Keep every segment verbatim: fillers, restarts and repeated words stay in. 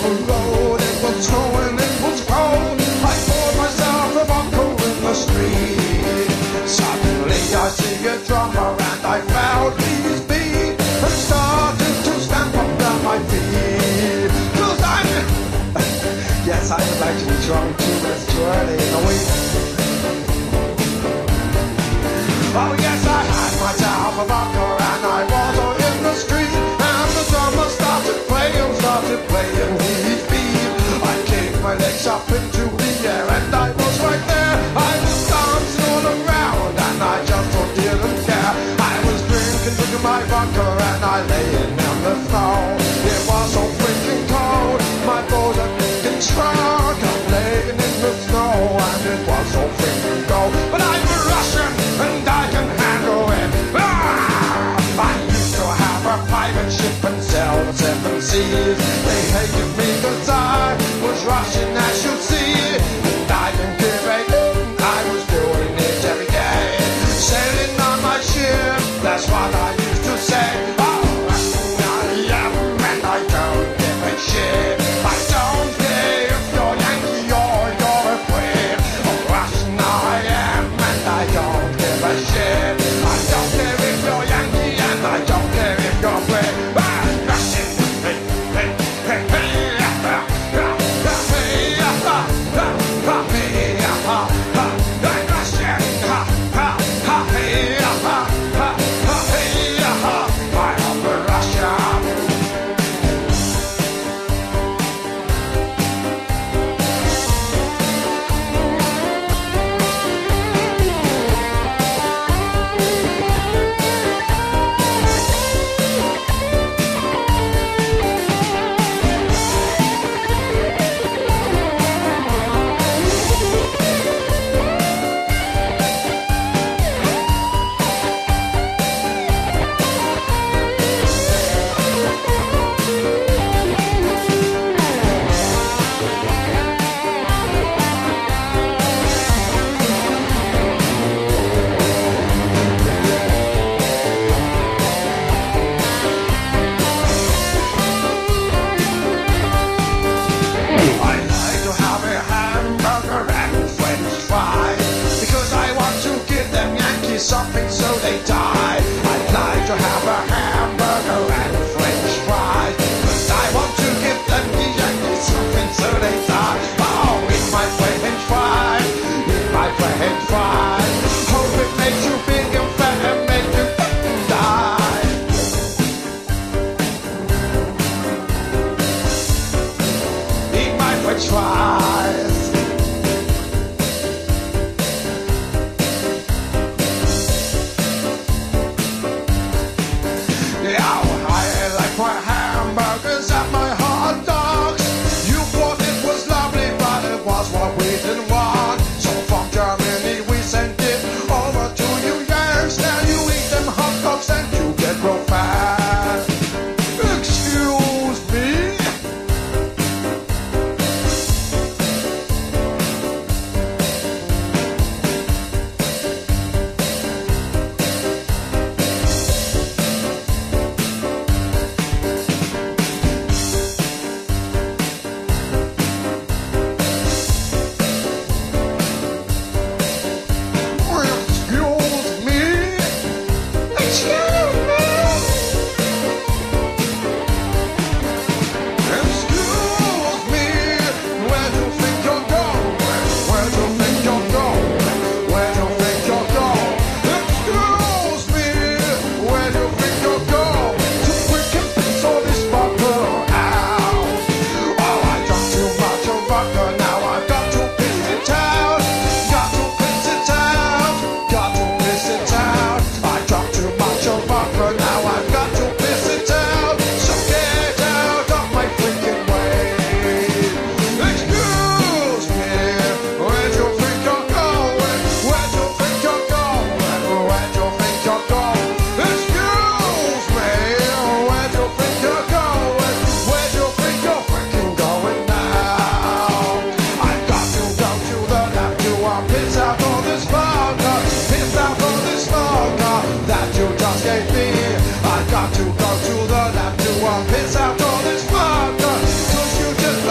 overload. It was snowing, it was cold. I poured myself a vodka in the street. Suddenly I see a drummer and I felt his beat and started to stamp up down my feet. Cause I'm... yes, I was actually drunk two minutes too early in the week. Oh yes, I had myself a vodka and I was in the street. And the drummer started playing, started playing his beat. I kicked my legs up into the air and I was right there. I was dancing all around and I just didn't care. I was drinking, drinking my vodka and I lay in the snow. It was so freaking cold, my bones are getting strong. I'm laying in the snow and it was so freaking cold. But I'm a Russian and I can handle it. Ah! I used to have a private ship and sail the seven seas. They hated me cause I was Russian, as you see. And I didn't give a I was doing it every day. Sailing on my ship, that's what I used to say. Oh, Russian I am and I don't give a shit. I don't care if you're Yankee or you're a Brit. Oh, Russian I am and I don't give a shit. I don't care if you're Yankee and I don't care if you're Brit. Ah, Russian, hey, hey, hey, hey, ah, ah, ah, hey, ah, ah, ah, ah, hey, ah, ah, ah, hey, Russian, ah, ah, ah, hey, ah, ah, ah, ah, hey, ah, ah, I love Russia. I like to have a hamburger and french fries because I want to give them Yankees something so they die. I'd like to have a hamburger and french fries because I want to give them the Yankees something so they die. Oh, eat my french fries, eat my french fries. Hope it makes you big and fat and make you die. Eat my french fries. Yeah, I like my hamburgers and my hot dogs. You thought it was lovely, but it was what we didn't want. So from Germany we sent it over to you Yanks. Now you eat them hot dogs and you get real fat. Excuse me? Excuse me? Excuse me? Excuse me? Where do you think you're going? Where do you think you're going? Where do you think you're going? Excuse me? Where do you think you're going? So we can piss all this vodka out. Oh, I drank too much of vodka, now I've got to piss it out. Got to piss it out. Got to piss it out. I drank too much of vodka, now I've got to piss it out. So get out of my freaking way. Excuse me, where do you think you're going? Where do you think you're going? Where do you think you're going? Excuse me, where do you think you're going? Where do you think you're freaking going now? I've got to go to the lab to uh, piss out all this vodka, piss out all this vodka that you just gave me. I've got to go to the lab to uh, piss out all this vodka, cause you just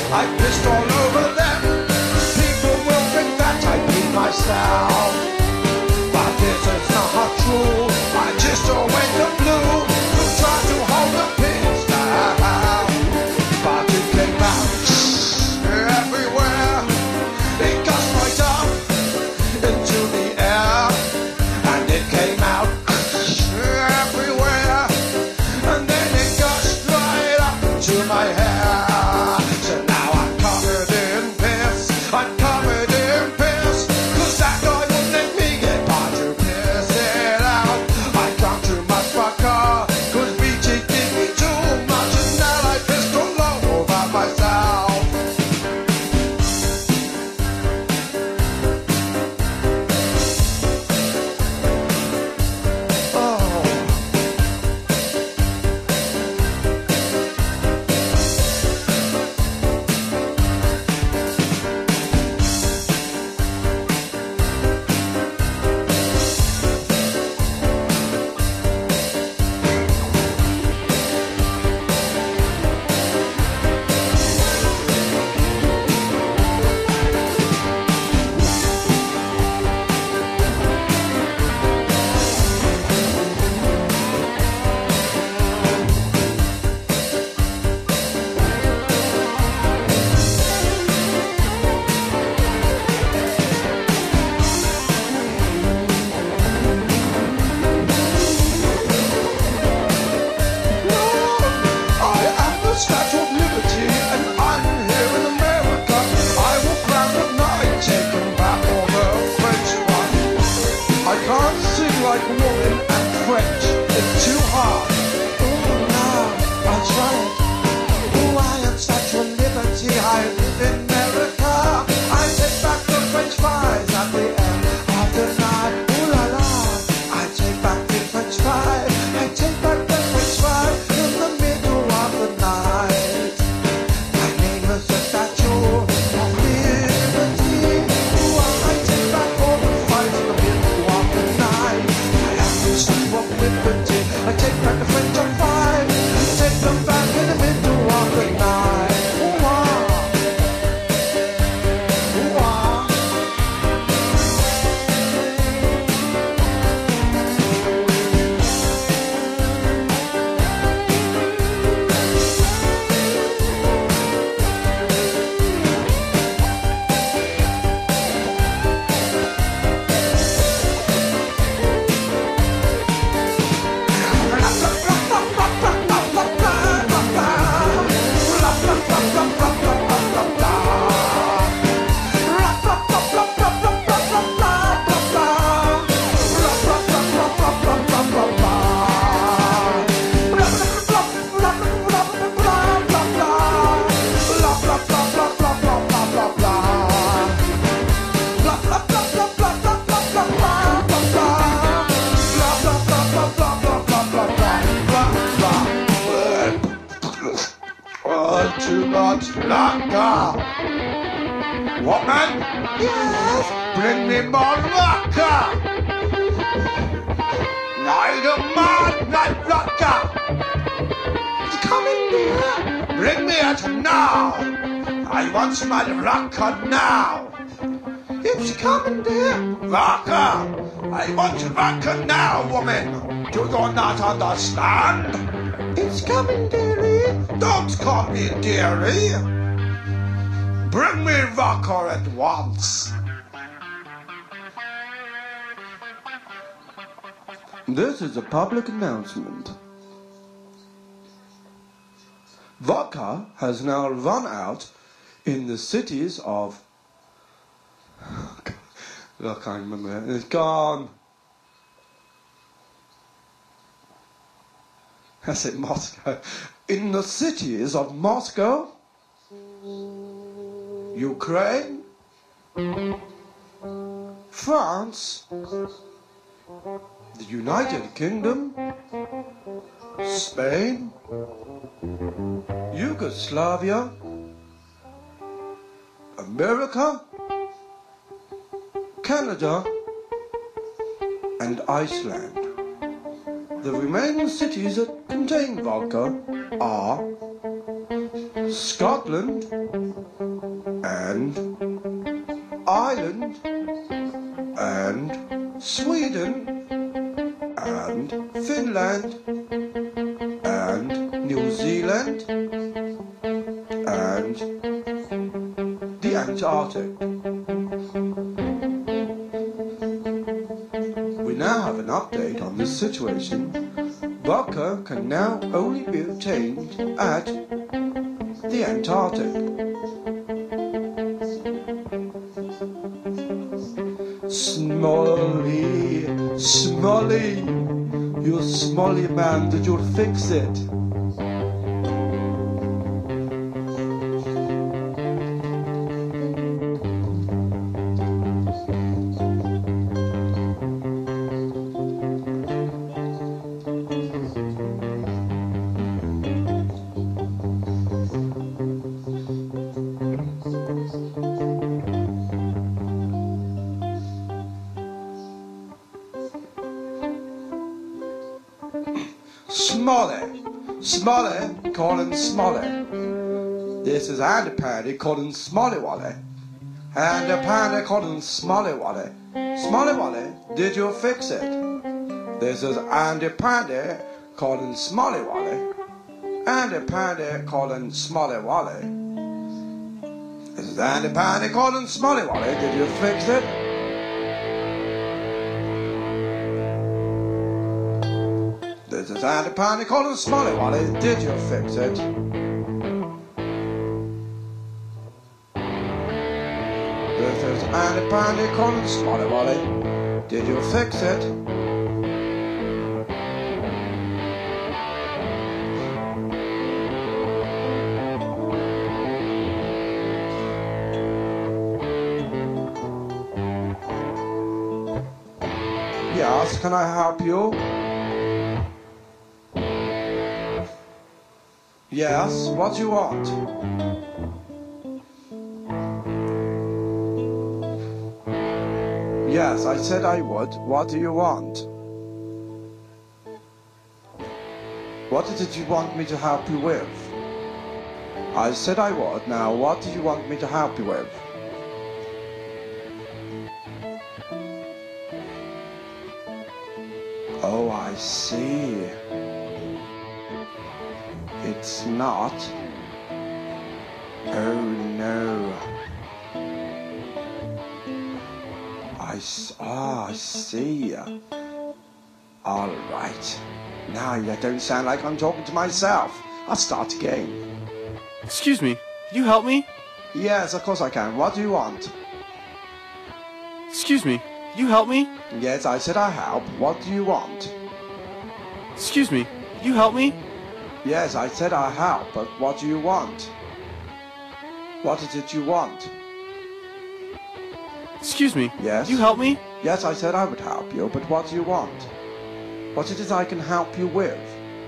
I pissed all over them. People will think that I beat myself, but this is not true. I just went the blue to try to hold the piss down, but it came out everywhere. It got right up into the air, and it came out everywhere, and then it got straight up into my hair. So now I'm covered in piss, I'm covered in piss, 'cause that guy wouldn't let me get by to piss it out. I drank too much vodka, 'cause B T did me too much, and now I pissed all over myself. Oh. I am the Statue of Liberty, and I'm here in America. I walk round at night, taking back all the French one. I can't sing like a woman and French, it's too hard. Oh no, I tried. Oh, I am Statue of Liberty, I live in America. I take back the French fries at the end of the night. Ooh la la, I take back the French fries. I take back the French fries in the middle of the night. My name is the Statue of Liberty. Ooh, I take back all the fries in the middle of the night. I am the Statue of Liberty. I take back the French fries. I take them back in the middle of the night. Ooh, ah. Ooh, ah. Oh, too much vodka. Woman? Yes? Bring me more vodka. Night of midnight vodka. It's coming, dear. Bring me it now. I want my vodka now. It's coming, dear. Vodka. I want vodka now, woman. Do you not understand? It's coming, dearie. Don't call me dearie. Bring me vodka at once. This is a public announcement. Vodka has now run out in the cities of... I can't remember. It's gone. I said Moscow. In the cities of Moscow, Ukraine, France, the United Kingdom, Spain, Yugoslavia, America, Canada, and Iceland. The remaining cities that contain vodka are Scotland and Ireland and Sweden and Finland and New Zealand and the Antarctic. We now have an update on this situation. Vodka can now only be obtained at the Antarctic. Smolly, Smolly, you Smolly man, did you fix it? Smolly, Smolly, calling Smolly. This is Andy Pandy calling Smolly Wally. Andy Pandy calling Smolly Wally. Smolly Wally, did you fix it? This is Andy Pandy calling Smolly Wally. Andy Pandy calling Smolly Wally. This is Andy Pandy calling Smolly Wally. Did you fix it? This is Andy Pandy calling Smolly Wally. Did you fix it? This is Andy Pandy calling Smolly Wally. Did you fix it? Yes, can I help you? Yes, what do you want? Yes, I said I would. What do you want? What did you want me to help you with? I said I would. Now, what do you want me to help you with? Oh, I see. It's not. Oh no. I s- oh, I see. All right. Now you don't sound like I'm talking to myself. I'll start again. Excuse me, can you help me? Yes, of course I can. What do you want? Excuse me, can you help me? Yes, I said I help. What do you want? Excuse me, can you help me? Yes, I said I help, but what do you want? What is it you want? Excuse me, Yes? can you help me? Yes, I said I would help you, but what do you want? What it is I can help you with?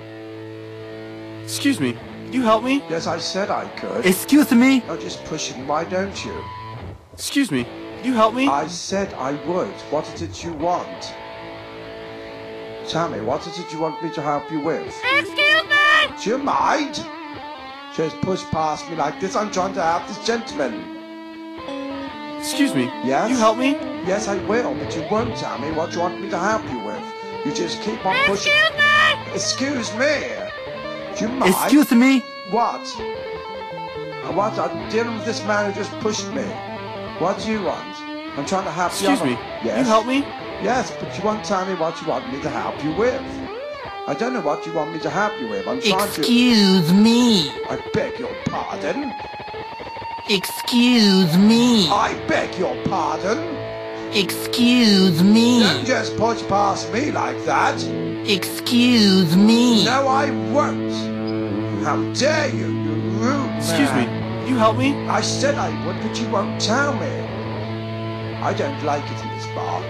Excuse me, can you help me? Yes, I said I could. Excuse me? No, just push it. Why don't you? Excuse me, can you help me? I said I would. What is it you want? Tell me, what is it you want me to help you with? Excuse me! Do you mind? Just push past me like this. I'm trying to help this gentleman. Excuse me, Yes? can you help me? Yes, I will, but you won't tell me what you want me to help you with. You just keep on pushing. Excuse me! Excuse me. Do you mind? Excuse me? What? Uh, What? I'm dealing with this man who just pushed me. What do you want? I'm trying to help you. Excuse me, Yes. can you help me? Yes, but you won't tell me what you want me to help you with. I don't know what you want me to help you with. I'm trying to... Excuse me? I beg your pardon. Excuse me? I beg your pardon. Excuse me? Don't just push past me like that. Excuse me? No, I won't. How dare you, you rude Excuse me, man. can you help me? I said I would, but you won't tell me. I don't like it in this bar.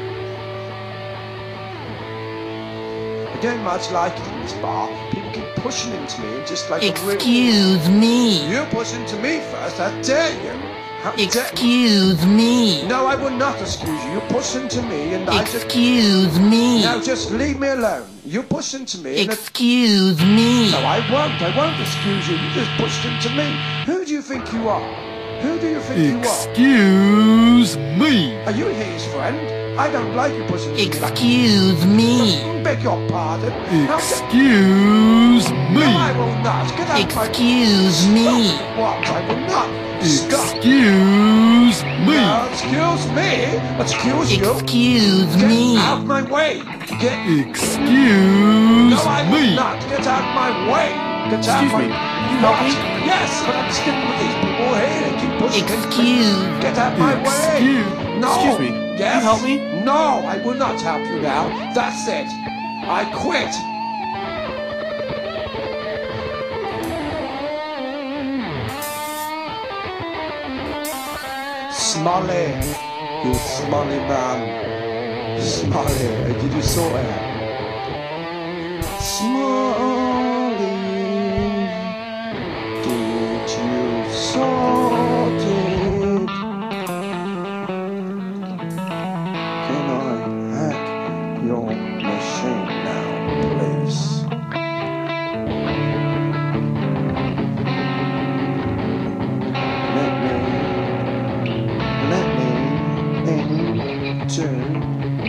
I don't much like it in this bar. People keep pushing into me and just like a rude... Excuse me? You push into me first, how dare you? How dare- Excuse me. No, I will not excuse you. You push into me and I just... Excuse me. Now just leave me alone. You push into me and... Excuse me. No, I won't. I won't excuse you. You just pushed into me. Who do you think you are? Who do you think you are? Excuse me. Are you his friend? I don't like you pushing into me like... Excuse me. Beg your pardon. How dare- Excuse No, I will not. Get out of my... Excuse me. Stop. What? I will not. Stop. Excuse No, excuse me. Excuse you. Excuse Get me. out my way. Get... Excuse No, I will not. Get out my way. Get out Excuse my... me. You help me? Yes, but I'm sticking with these people here. They keep pushing into me. Excuse. Get out my way. No. Excuse me. Yes. You help me? No, I will not help you now. That's it. I quit. Smolly. You Smolly man. Smolly. Did you saw it? Smolly. Did you sort it? Can I hack your machine now, please? Let me, let me into.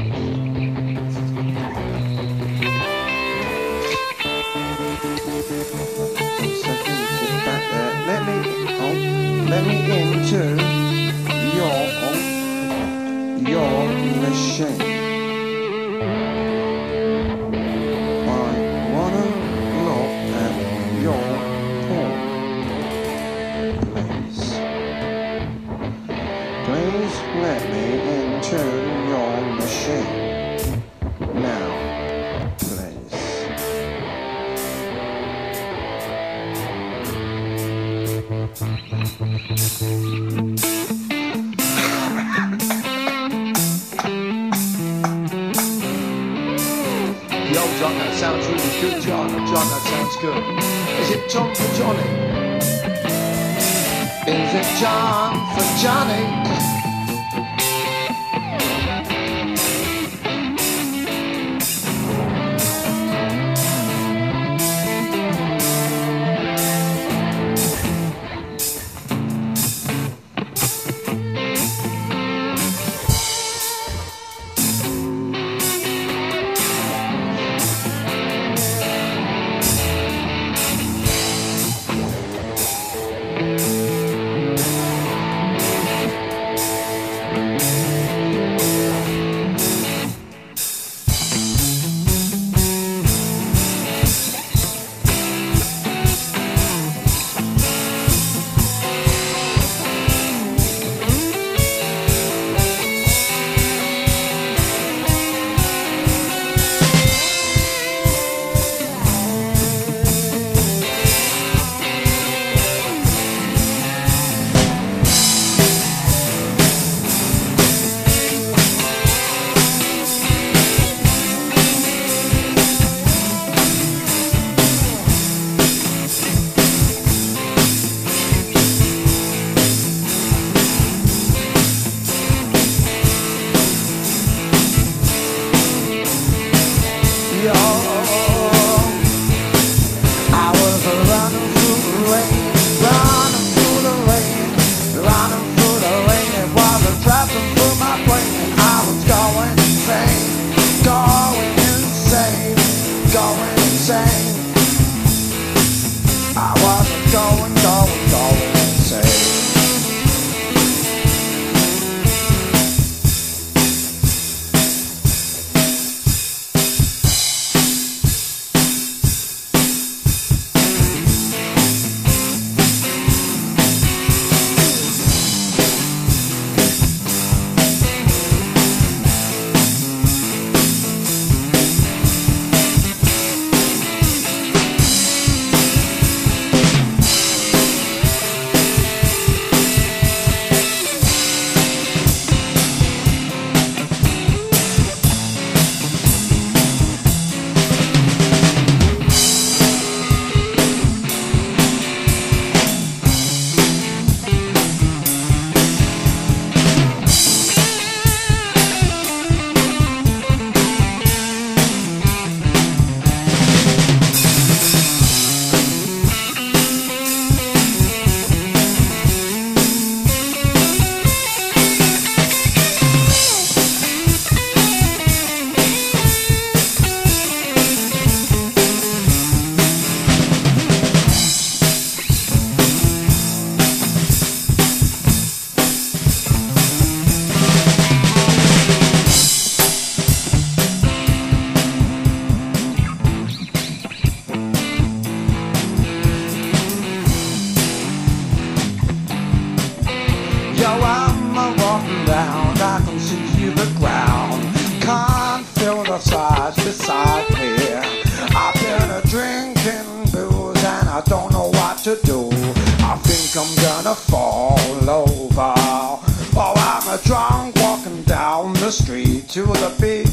Second, get back there. Let me, oh, let me into your, your machine. I wanna look at your porn, please. Please let me into your machine. Now, please. Yo, John, that sounds really good, John. John, that sounds good. Is it John for Johnny? Is it John for Johnny? Yo, I'm a walking down, I can see the ground. Can't feel the sides beside me. I've been a drinking booze and I don't know what to do. I think I'm gonna fall over. Oh, I'm a drunk walking down the street to the beat.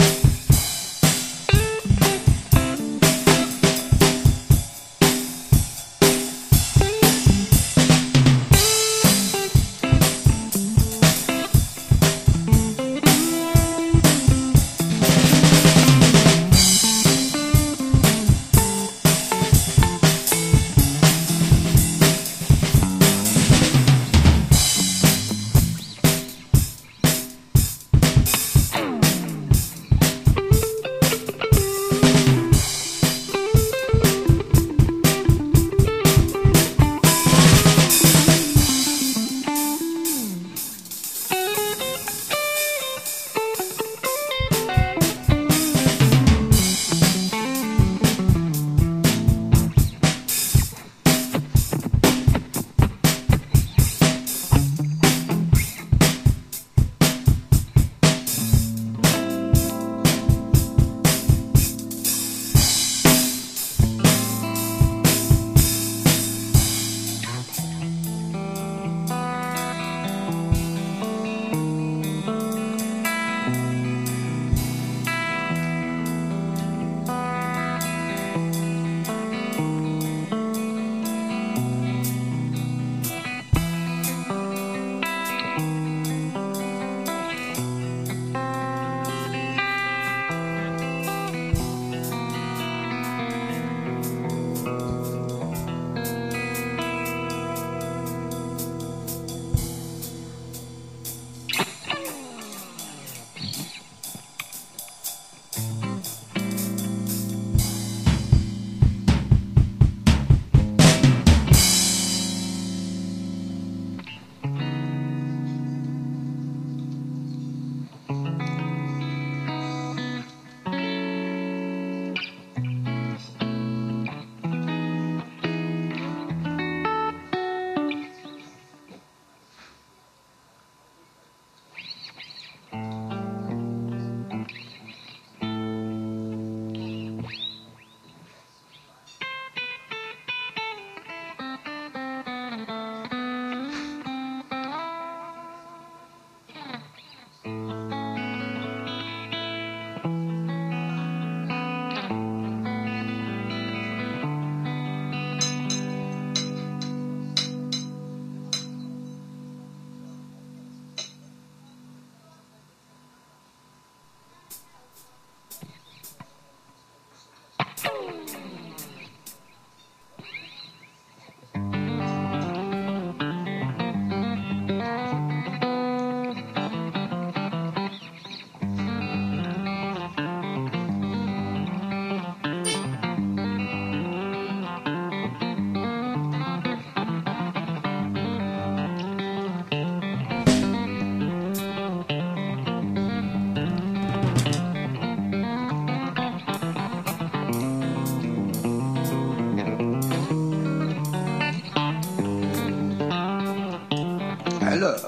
Hello,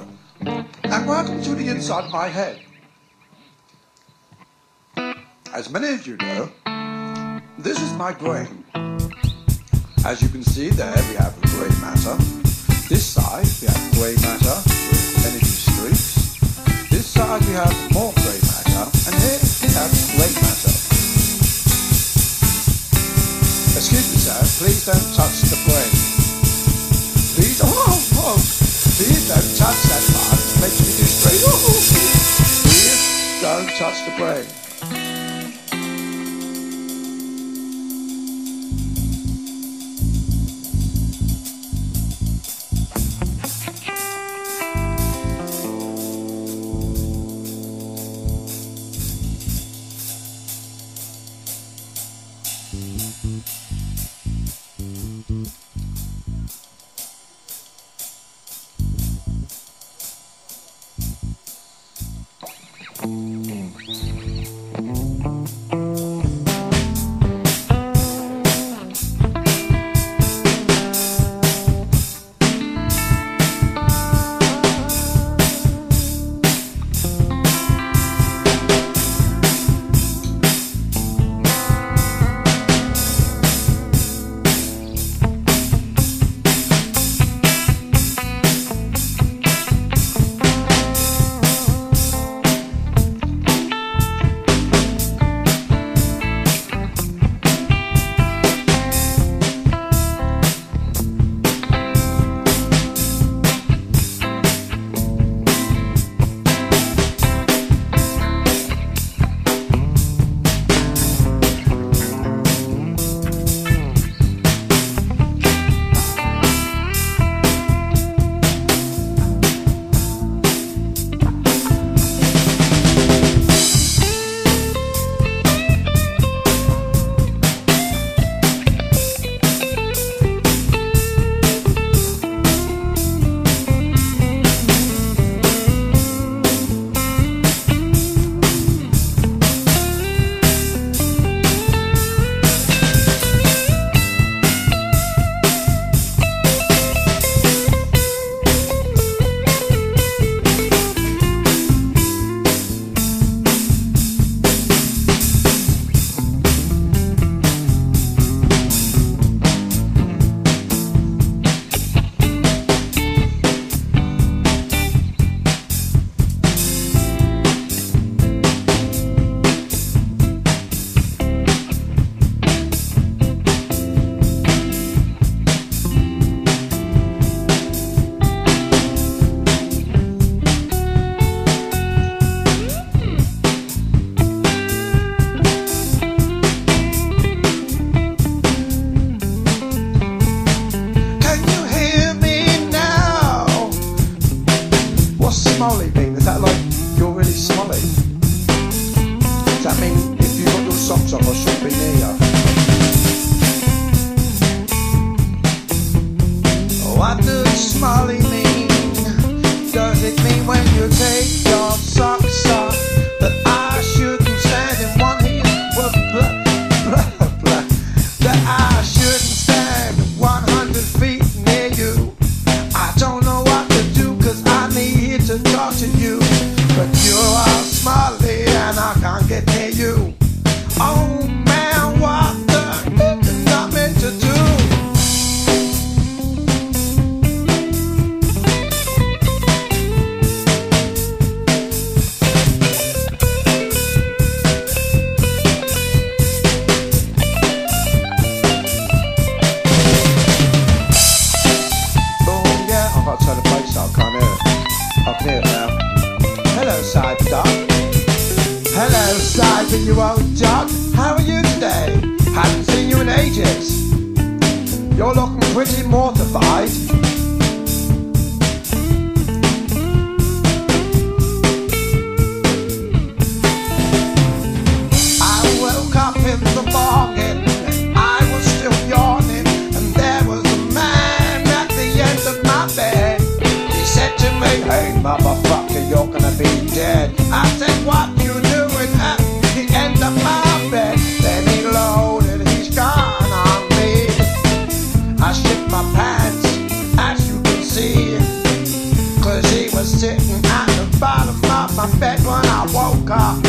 and welcome to the inside my head. As many of you know, this is my brain. As you can see there, we have grey matter. This side, we have grey matter with energy streaks. This side, we have more grey matter. And here, we have grey matter. Excuse me, sir, please don't touch the brain. Please, oh, oh, please don't touch that part. It makes me do straight. Oh, please don't touch the brain. Mm. Smiley mean? Does it mean when you take your socks off that I shouldn't stand in one heat? Blah, blah, blah, blah. That I shouldn't stand one hundred feet near you. I don't know what to do cause I need to talk to you. But you are Smiley and I can't get near you. Oh man, what the am I meant to do? Oh yeah, I've got to turn the bass up, can't hear it. I can hear it now. Hello, side duck. Hello, side for you old duck. How are you today? Haven't seen you in ages. You're looking pretty mortified. I woke up in the morning, I was still yawning, and there was a man at the end of my bed. He said to me, hey motherfucker, you're gonna be dead. I said, what you doing at the end of my bed? Then he loaded his gun on me. I shipped my pants, as you can see, cause he was sitting at the bottom of my bed when I woke up.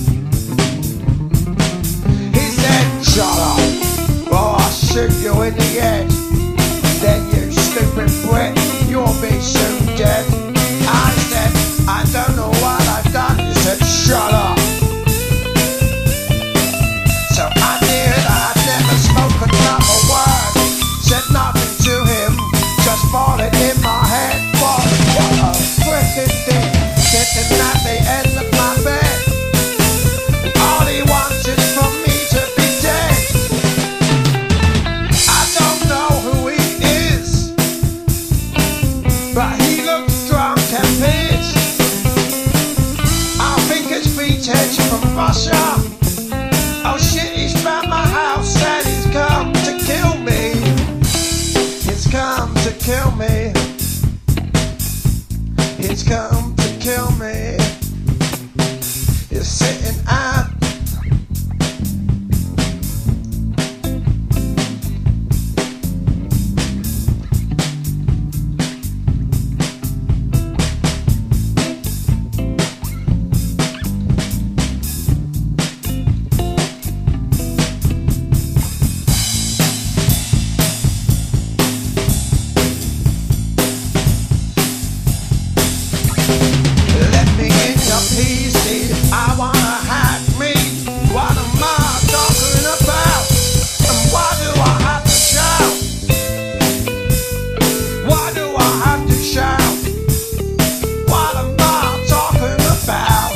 He said, shut up, or I'll shoot you in the head. Then you stupid prick, you'll be soon dead. I said, I don't know what I've done. He said, shut up. So I did, I never spoke another word. Said nothing to him, just falling in my head. What, what a frickin' thing, sitting at the end of my bed. And all he wants is for me to be dead. I don't know who he is, but he looks drunk and pissed. I think it's Vitech from Russia. Oh shit, he's found my house and he's come to kill me. He's come to kill me. He's come to kill me. He's sitting at let me in your P C. I wanna hack me. What am I talking about? And why do I have to shout? Why do I have to shout? What am I talking about?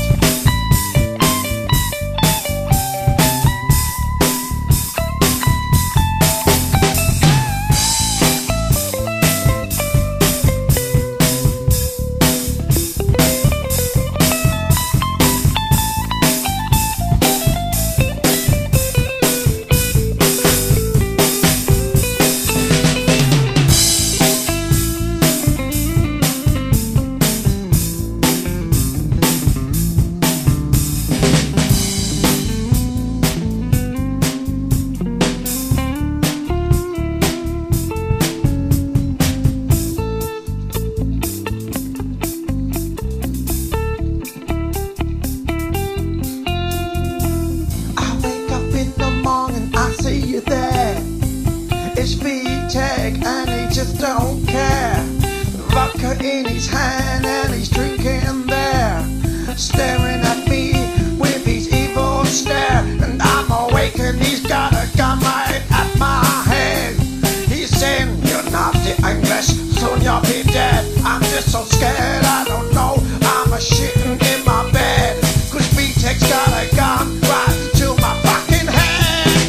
I wake up in the morning, I see you there. It's Vitech and he just don't care. Vodka in his hand and he's drinking there, staring at me with his evil stare. And I'm awake and he's got a gun right at my head. He's saying, you're not the English, soon you'll be dead. I'm just so scared, I don't know, I'm a shitting in my bed. Cause Vitech's got a gun right to my fucking head.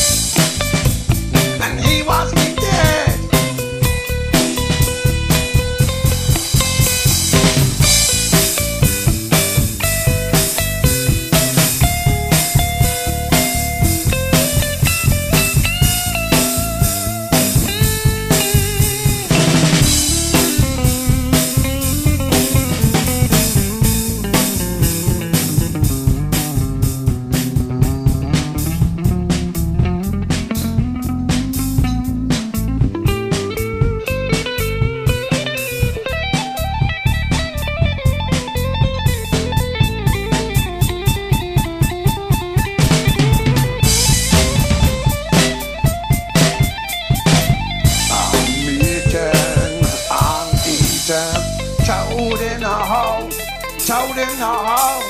And he wants me dead. toad in a hole, toad in a hole.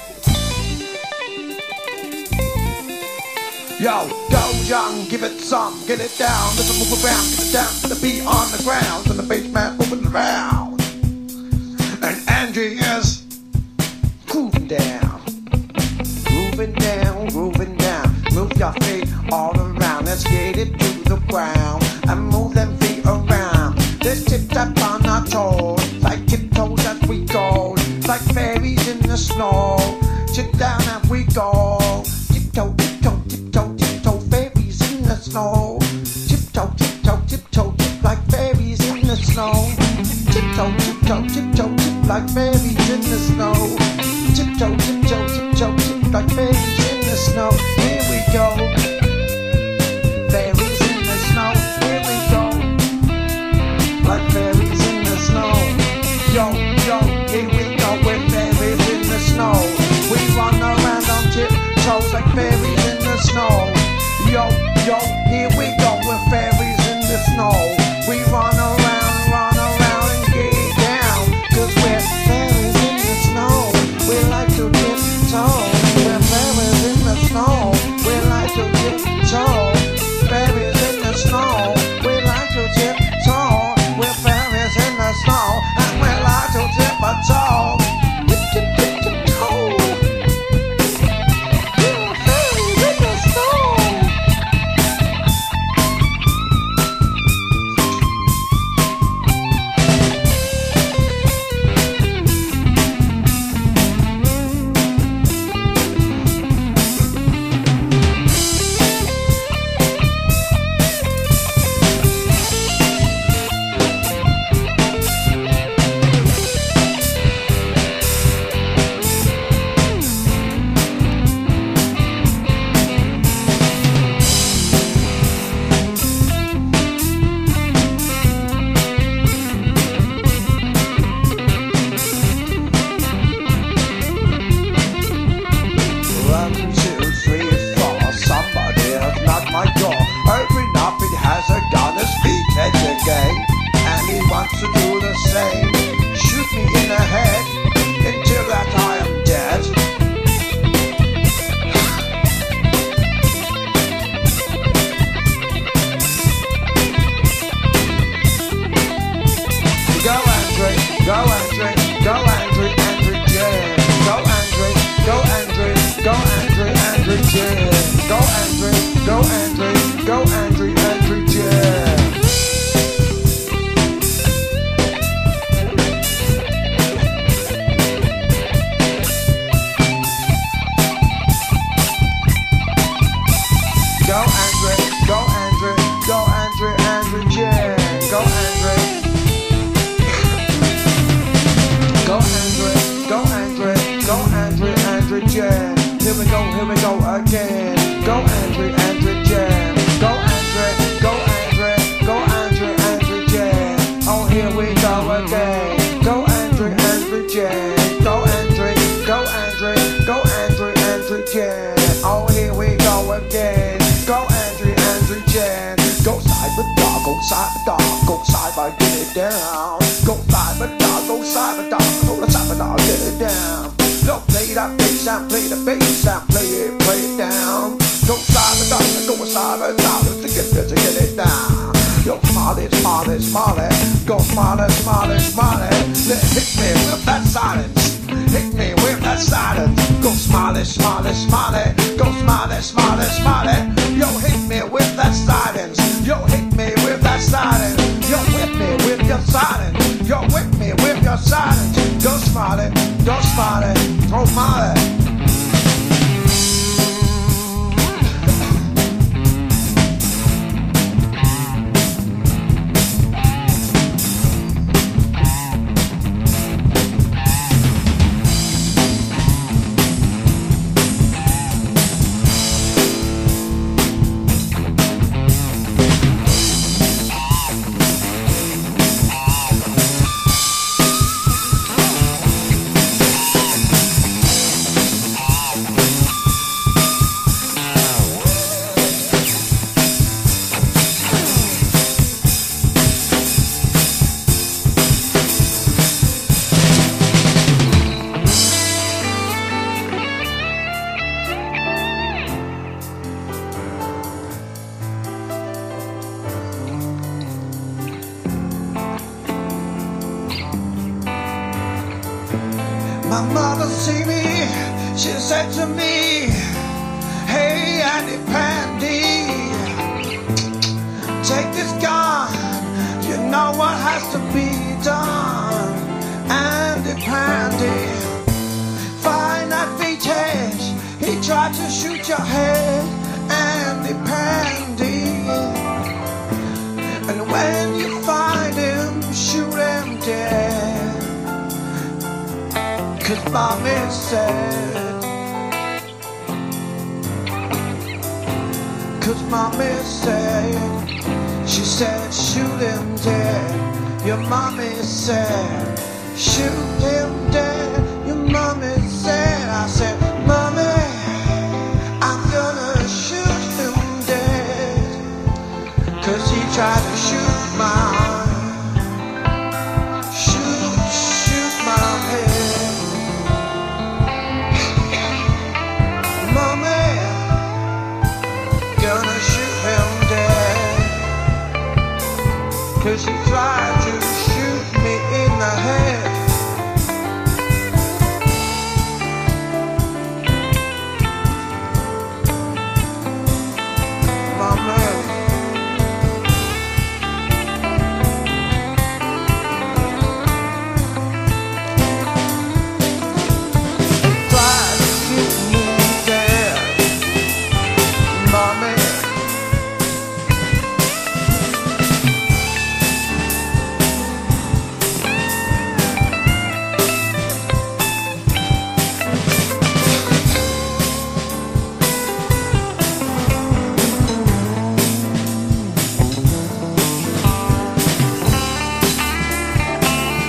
Yo, go young, give it some, get it down, let's move around, get it down to the beat on the ground, and the bass man moving around. And Angie is grooving down, grooving down, grooving down. Move your feet all around, let's get it to the ground, and move them feet around. Let's tip tap on our toes, like tiptoes as we go, like fairies in the snow. Tip down as we go, tiptoe, tiptoe, tiptoe, tiptoe, fairies in the snow. Tiptoe, tiptoe, tiptoe, tip like fairies in the snow. Tiptoe, tiptoe, tiptoe, tip like fairies in the snow. Tiptoe, tiptoe, tiptoe, tip like fairies in the snow. Here we go, fairies in the snow. Here we go, like fairies in the snow. Yo, yo, here we go with fairies in the snow. We run around on tiptoes like fairies in the snow. Yo, yo, here we go with fairies in the snow. We run around, run around and get down, cause we're fairies in the snow. We like to tiptoe, we're fairies in the snow. We like to tiptoe, fairies in the snow. We like to tiptoe, we're fairies in the snow. And we like to tiptoe, tip, tip, tip, tiptoe. We're fairies in the snow. One, two, three, four. Somebody has knocked my door. Open up, it has a gun, a speed catch again. And he wants to do the same. Shoot me in the head until that I am dead. Go Andre, go Andre, go Andre, Andre J. Go Andre, go Andre, go Andre, Andre J. Go Andre, go Andre, go Andre, Andre J. Go Andre, go Andre, go Andre, Andre J. Go Andre. Go Andre, go Andre, go Andre, Andre Jam. Here we go, here we go again. Go Andre, Andre Jam. Go Andre, go Andre, go Andre, Andre Jam. Oh, here we go again. Go Andre, Andre Jam. Go Andre, go Andre, go Andre, Andre Jam. Oh, here we go again. Go Andre, Andre Jam. Go side with dog, go side with dog, go side by get it down. Go side with dog, go side with dog, go side with dog, get it down. Go play that bass and play the bass and play it, play it down. Go side with dog, go side with dog, to get it, to get it down. Yo, Smiley, Smiley, Smiley, go Smiley, Smiley, Smiley. Let hit me with that silence, hit me with that silence. Go Smiley, Smiley, Smiley, go Smiley, Smiley, Smiley. Yo, hit me with that silence, yo, hit me with that silence. Yo, whip me with your silence, yo, whip me with your silence. Go Smiley, go Smiley, throw Smiley. My mother see me, she said to me, hey Andy Pandy, take this gun, you know what has to be done. Andy Pandy, find that vintage, he tried to shoot your head. Andy Pandy, and when you find him, shoot him dead. Cause mommy said, cause mommy said, she said shoot him dead. Your mommy said shoot him dead.